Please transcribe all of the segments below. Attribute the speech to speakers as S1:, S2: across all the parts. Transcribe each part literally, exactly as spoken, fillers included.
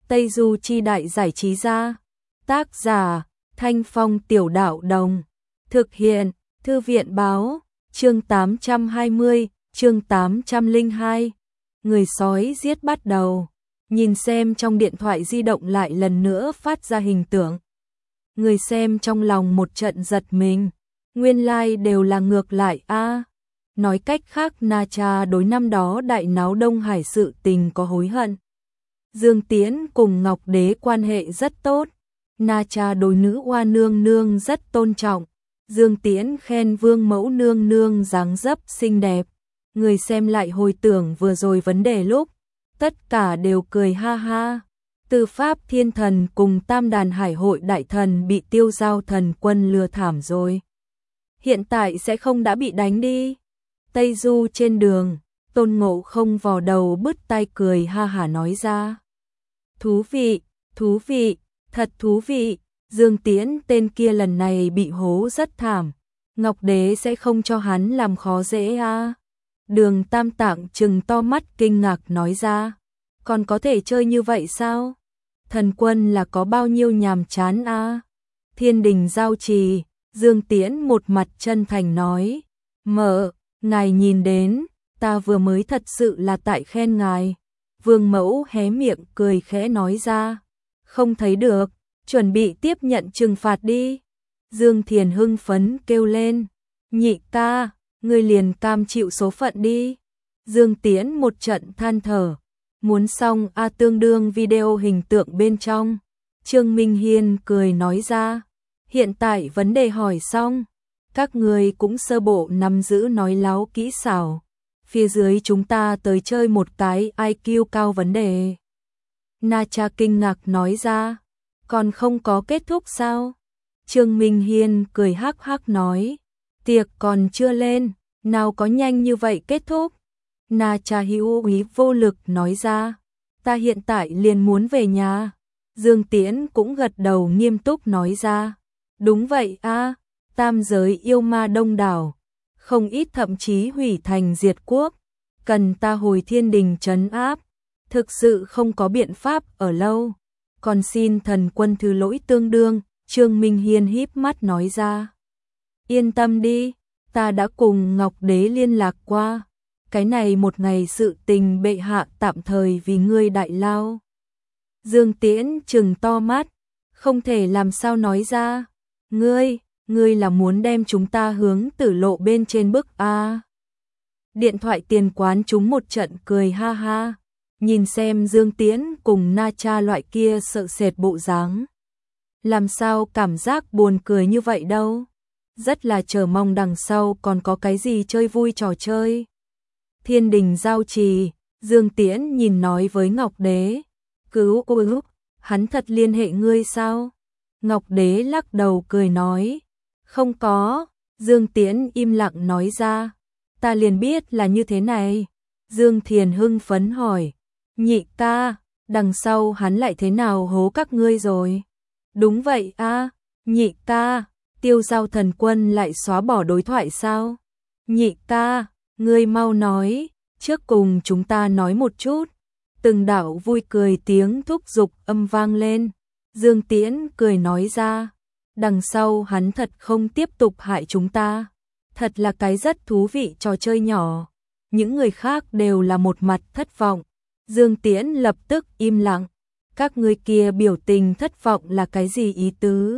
S1: Tây Du Chi Đại Giải Trí Gia. Tác giả Thanh Phong Tiểu Đạo Đồng. Thực hiện Thư viện Báo. Chương tám trăm hai mươi, chương tám trăm lẻ hai. Người sói giết bắt đầu. Nhìn xem trong điện thoại di động lại lần nữa phát ra hình tượng. Người xem trong lòng một trận giật mình. Nguyên lai like đều là ngược lại a. À, nói cách khác Na Cha đối năm đó đại náo Đông Hải sự tình có hối hận. Dương Tiễn cùng Ngọc Đế quan hệ rất tốt. Na Cha đối nữ oa nương nương rất tôn trọng. Dương Tiễn khen Vương mẫu nương nương dáng dấp xinh đẹp. Người xem lại hồi tưởng vừa rồi vấn đề lúc. Tất cả đều cười ha ha. Từ Pháp Thiên Thần cùng Tam Đàn Hải Hội Đại Thần bị Tiêu Giao Thần Quân lừa thảm rồi. Hiện tại sẽ không đã bị đánh đi. Tây Du trên đường, Tôn Ngộ Không vò đầu bứt tai cười ha hả nói ra. Thú vị, thú vị, thật thú vị. Dương Tiễn tên kia lần này bị hố rất thảm. Ngọc Đế sẽ không cho hắn làm khó dễ à. Đường Tam Tạng trừng to mắt kinh ngạc nói ra. Còn có thể chơi như vậy sao? Thần quân là có bao nhiêu nhàm chán à? Thiên đình giao trì, Dương Tiễn một mặt chân thành nói. Mợ, ngài nhìn đến, ta vừa mới thật sự là tại khen ngài. Vương mẫu hé miệng cười khẽ nói ra. Không thấy được, chuẩn bị tiếp nhận trừng phạt đi. Dương Thiền hưng phấn kêu lên. Nhị ca, ngươi liền cam chịu số phận đi. Dương Tiễn một trận than thở. Muốn xong a à, tương đương video hình tượng bên trong. Trương Minh Hiên cười nói ra. Hiện tại vấn đề hỏi xong. Các người cũng sơ bộ nắm giữ nói láo kỹ xảo. Phía dưới chúng ta tới chơi một cái i kiu cao vấn đề. Na Cha kinh ngạc nói ra. Còn không có kết thúc sao? Trương Minh Hiên cười hắc hắc nói. Tiệc còn chưa lên, nào có nhanh như vậy kết thúc. Na Cha hữu ý vô lực nói ra. Ta hiện tại liền muốn về nhà. Dương Tiễn cũng gật đầu nghiêm túc nói ra. Đúng vậy a, à, tam giới yêu ma đông đảo. Không ít thậm chí hủy thành diệt quốc. Cần ta hồi thiên đình trấn áp. Thực sự không có biện pháp ở lâu. Còn xin thần quân thứ lỗi tương đương. Trương Minh Hiên híp mắt nói ra. Yên tâm đi, ta đã cùng Ngọc Đế liên lạc qua. Cái này một ngày sự tình bệ hạ tạm thời vì ngươi đại lao. Dương Tiễn trừng to mắt, không thể làm sao nói ra. Ngươi, ngươi là muốn đem chúng ta hướng tử lộ bên trên bức a. Điện thoại tiền quán chúng một trận cười ha ha. Nhìn xem Dương Tiễn cùng Na Cha loại kia sợ sệt bộ dáng. Làm sao cảm giác buồn cười như vậy đâu. Rất là chờ mong đằng sau còn có cái gì chơi vui trò chơi. Thiên đình giao trì, Dương Tiễn nhìn nói với Ngọc Đế. Cứu ôi, hắn thật liên hệ ngươi sao? Ngọc Đế lắc đầu cười nói. Không có, Dương Tiễn im lặng nói ra. Ta liền biết là như thế này. Dương Thiền hưng phấn hỏi. Nhị ca, đằng sau hắn lại thế nào hố các ngươi rồi? Đúng vậy a, à, nhị ca, Tiêu Giao Thần Quân lại xóa bỏ đối thoại sao? Nhị ca, ngươi mau nói, trước cùng chúng ta nói một chút. Từng đạo vui cười tiếng thúc giục âm vang lên. Dương Tiễn cười nói ra. Đằng sau hắn thật không tiếp tục hại chúng ta. Thật là cái rất thú vị trò chơi nhỏ. Những người khác đều là một mặt thất vọng. Dương Tiễn lập tức im lặng. Các người kia biểu tình thất vọng là cái gì ý tứ?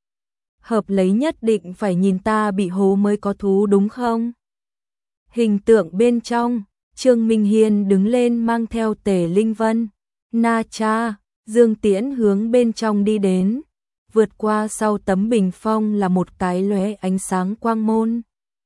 S1: Hợp lấy nhất định phải nhìn ta bị hố mới có thú đúng không? Hình tượng bên trong, Trương Minh Hiên đứng lên mang theo Tề Linh Vân. Na Cha, Dương Tiễn hướng bên trong đi đến. Vượt qua sau tấm bình phong là một cái lóe ánh sáng quang môn.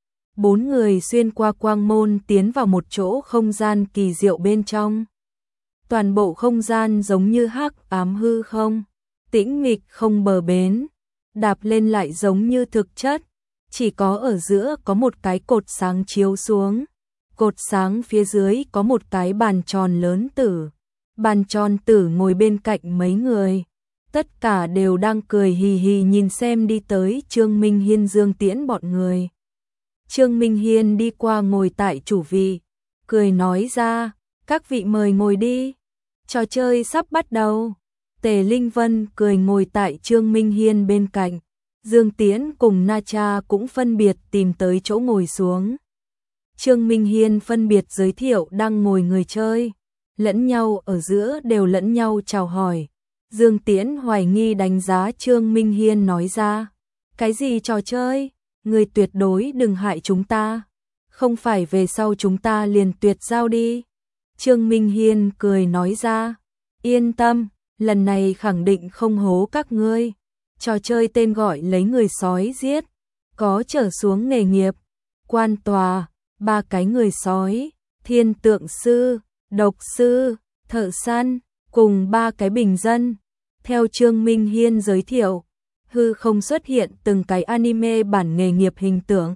S1: Bốn người xuyên qua quang môn tiến vào một chỗ không gian kỳ diệu bên trong. Toàn bộ không gian giống như hắc ám hư không, tĩnh mịch không bờ bến, đạp lên lại giống như thực chất, chỉ có ở giữa có một cái cột sáng chiếu xuống, cột sáng phía dưới có một cái bàn tròn lớn tử, bàn tròn tử ngồi bên cạnh mấy người, tất cả đều đang cười hì hì nhìn xem đi tới Trương Minh Hiên Dương Tiễn bọn người. Trương Minh Hiên đi qua ngồi tại chủ vị, cười nói ra, các vị mời ngồi đi. Trò chơi sắp bắt đầu. Tề Linh Vân cười ngồi tại Trương Minh Hiên bên cạnh. Dương Tiễn cùng Na Cha cũng phân biệt tìm tới chỗ ngồi xuống. Trương Minh Hiên phân biệt giới thiệu đang ngồi người chơi, lẫn nhau ở giữa đều lẫn nhau chào hỏi. Dương Tiễn hoài nghi đánh giá Trương Minh Hiên nói ra, cái gì trò chơi, người tuyệt đối đừng hại chúng ta, không phải về sau chúng ta liền tuyệt giao đi. Trương Minh Hiên cười nói ra, yên tâm, lần này khẳng định không hố các ngươi. Trò chơi tên gọi lấy người sói giết, có trở xuống nghề nghiệp, quan tòa, ba cái người sói, thiên tượng sư, độc sư, thợ săn, cùng ba cái bình dân. Theo Trương Minh Hiên giới thiệu, hư không xuất hiện từng cái anime bản nghề nghiệp hình tượng.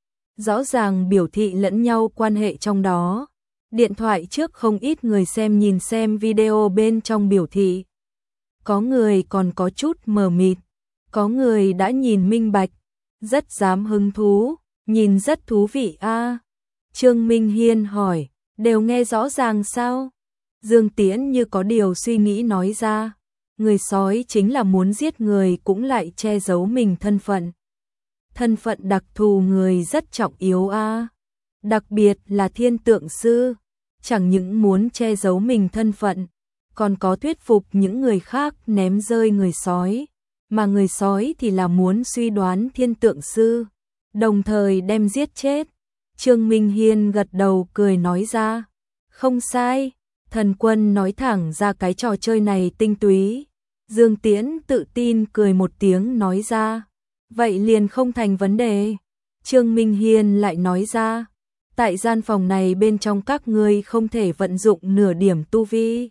S1: Rõ ràng biểu thị lẫn nhau quan hệ trong đó. Điện thoại trước không ít người xem nhìn xem video bên trong biểu thị. Có người còn có chút mờ mịt, có người đã nhìn minh bạch, rất dám hứng thú, nhìn rất thú vị a. À. Trương Minh Hiên hỏi, đều nghe rõ ràng sao? Dương Tiễn như có điều suy nghĩ nói ra, người sói chính là muốn giết người cũng lại che giấu mình thân phận. Thân phận đặc thù người rất trọng yếu a, à. Đặc biệt là thiên tượng sư, chẳng những muốn che giấu mình thân phận, còn có thuyết phục những người khác ném rơi người sói, mà người sói thì là muốn suy đoán thiên tượng sư, đồng thời đem giết chết. Trương Minh Hiên gật đầu cười nói ra, không sai, thần quân nói thẳng ra cái trò chơi này tinh túy. Dương Tiễn tự tin cười một tiếng nói ra, vậy liền không thành vấn đề. Trương Minh Hiên lại nói ra, tại gian phòng này bên trong các ngươi không thể vận dụng nửa điểm tu vi.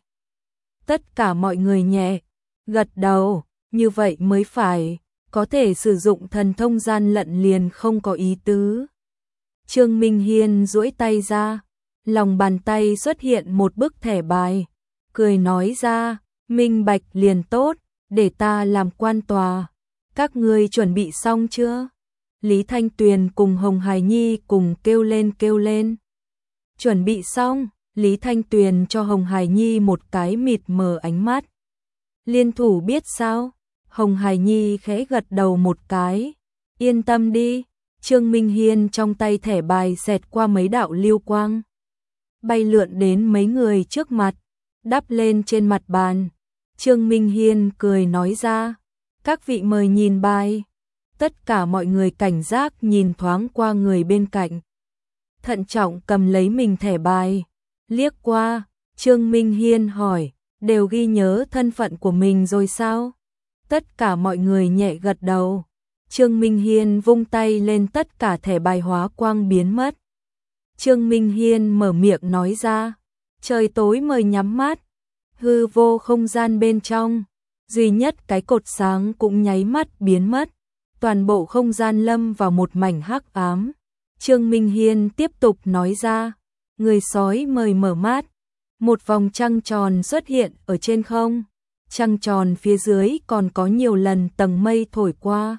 S1: Tất cả mọi người nhẹ gật đầu, như vậy mới phải, có thể sử dụng thần thông gian lận liền không có ý tứ. Trương Minh Hiên duỗi tay ra, lòng bàn tay xuất hiện một bức thẻ bài, cười nói ra, minh bạch liền tốt, để ta làm quan tòa. Các ngươi chuẩn bị xong chưa? Lý Thanh Tuyền cùng Hồng Hải Nhi cùng kêu lên kêu lên. Chuẩn bị xong, Lý Thanh Tuyền cho Hồng Hải Nhi một cái mịt mờ ánh mắt. Liên thủ biết sao? Hồng Hải Nhi khẽ gật đầu một cái. Yên tâm đi. Trương Minh Hiên trong tay thẻ bài xẹt qua mấy đạo lưu quang, bay lượn đến mấy người trước mặt, đắp lên trên mặt bàn. Trương Minh Hiên cười nói ra, các vị mời nhìn bài. Tất cả mọi người cảnh giác nhìn thoáng qua người bên cạnh, thận trọng cầm lấy mình thẻ bài, liếc qua. Trương Minh Hiên hỏi, đều ghi nhớ thân phận của mình rồi sao? Tất cả mọi người nhẹ gật đầu. Trương Minh Hiên vung tay lên, tất cả thẻ bài hóa quang biến mất. Trương Minh Hiên mở miệng nói ra, trời tối mời nhắm mắt. Hư vô không gian bên trong, duy nhất cái cột sáng cũng nháy mắt biến mất. Toàn bộ không gian lâm vào một mảnh hắc ám. Trương Minh Hiên tiếp tục nói ra, người sói mời mở mắt. Một vòng trăng tròn xuất hiện ở trên không. Trăng tròn phía dưới còn có nhiều lần tầng mây thổi qua,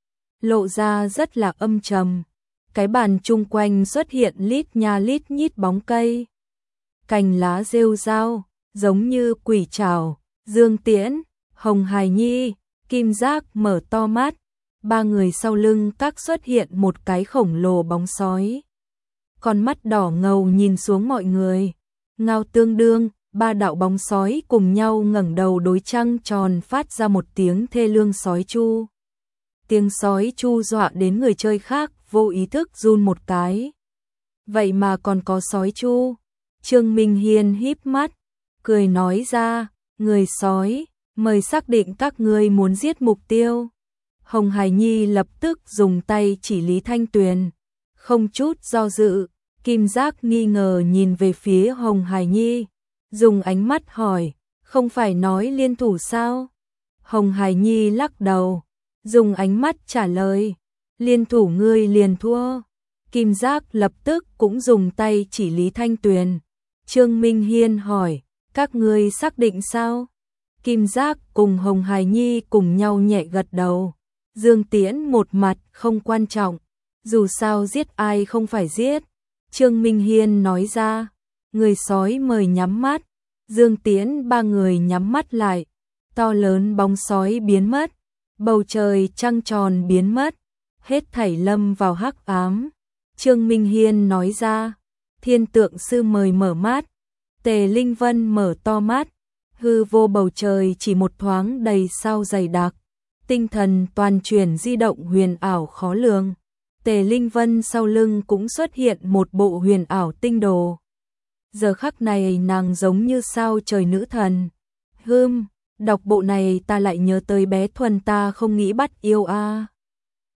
S1: lộ ra rất là âm trầm. Cái bàn chung quanh xuất hiện lít nha lít nhít bóng cây, cành lá rêu rao, giống như quỷ trảo. Dương Tiễn, Hồng Hải Nhi, Kim Giác mở to mắt. Ba người sau lưng các xuất hiện một cái khổng lồ bóng sói, con mắt đỏ ngầu nhìn xuống mọi người. Ngao tương đương, ba đạo bóng sói cùng nhau ngẩng đầu đối trăng tròn phát ra một tiếng thê lương sói chu. Tiếng sói chu dọa đến người chơi khác vô ý thức run một cái. Vậy mà còn có sói chu. Trương Minh Hiên híp mắt, cười nói ra, người sói, mời xác định các ngươi muốn giết mục tiêu. Hồng Hải Nhi lập tức dùng tay chỉ Lý Thanh Tuyền, không chút do dự. Kim Giác nghi ngờ nhìn về phía Hồng Hải Nhi, dùng ánh mắt hỏi, không phải nói liên thủ sao? Hồng Hải Nhi lắc đầu, dùng ánh mắt trả lời, liên thủ ngươi liền thua. Kim Giác lập tức cũng dùng tay chỉ Lý Thanh Tuyền. Trương Minh Hiên hỏi, các ngươi xác định sao? Kim Giác cùng Hồng Hải Nhi cùng nhau nhẹ gật đầu. Dương Tiễn một mặt không quan trọng, dù sao giết ai không phải giết. Trương Minh Hiên nói ra, người sói mời nhắm mắt. Dương Tiễn ba người nhắm mắt lại, to lớn bóng sói biến mất, bầu trời trăng tròn biến mất, hết thảy lâm vào hắc ám. Trương Minh Hiên nói ra, Thiên Tượng Sư mời mở mắt, Tề Linh Vân mở to mắt, hư vô bầu trời chỉ một thoáng đầy sao dày đặc, tinh thần toàn chuyển di động huyền ảo khó lường. Tề Linh Vân sau lưng cũng xuất hiện một bộ huyền ảo tinh đồ. Giờ khắc này nàng giống như sao trời nữ thần. Hưm, đọc bộ này ta lại nhớ tới bé Thuần ta không nghĩ bắt yêu a. À.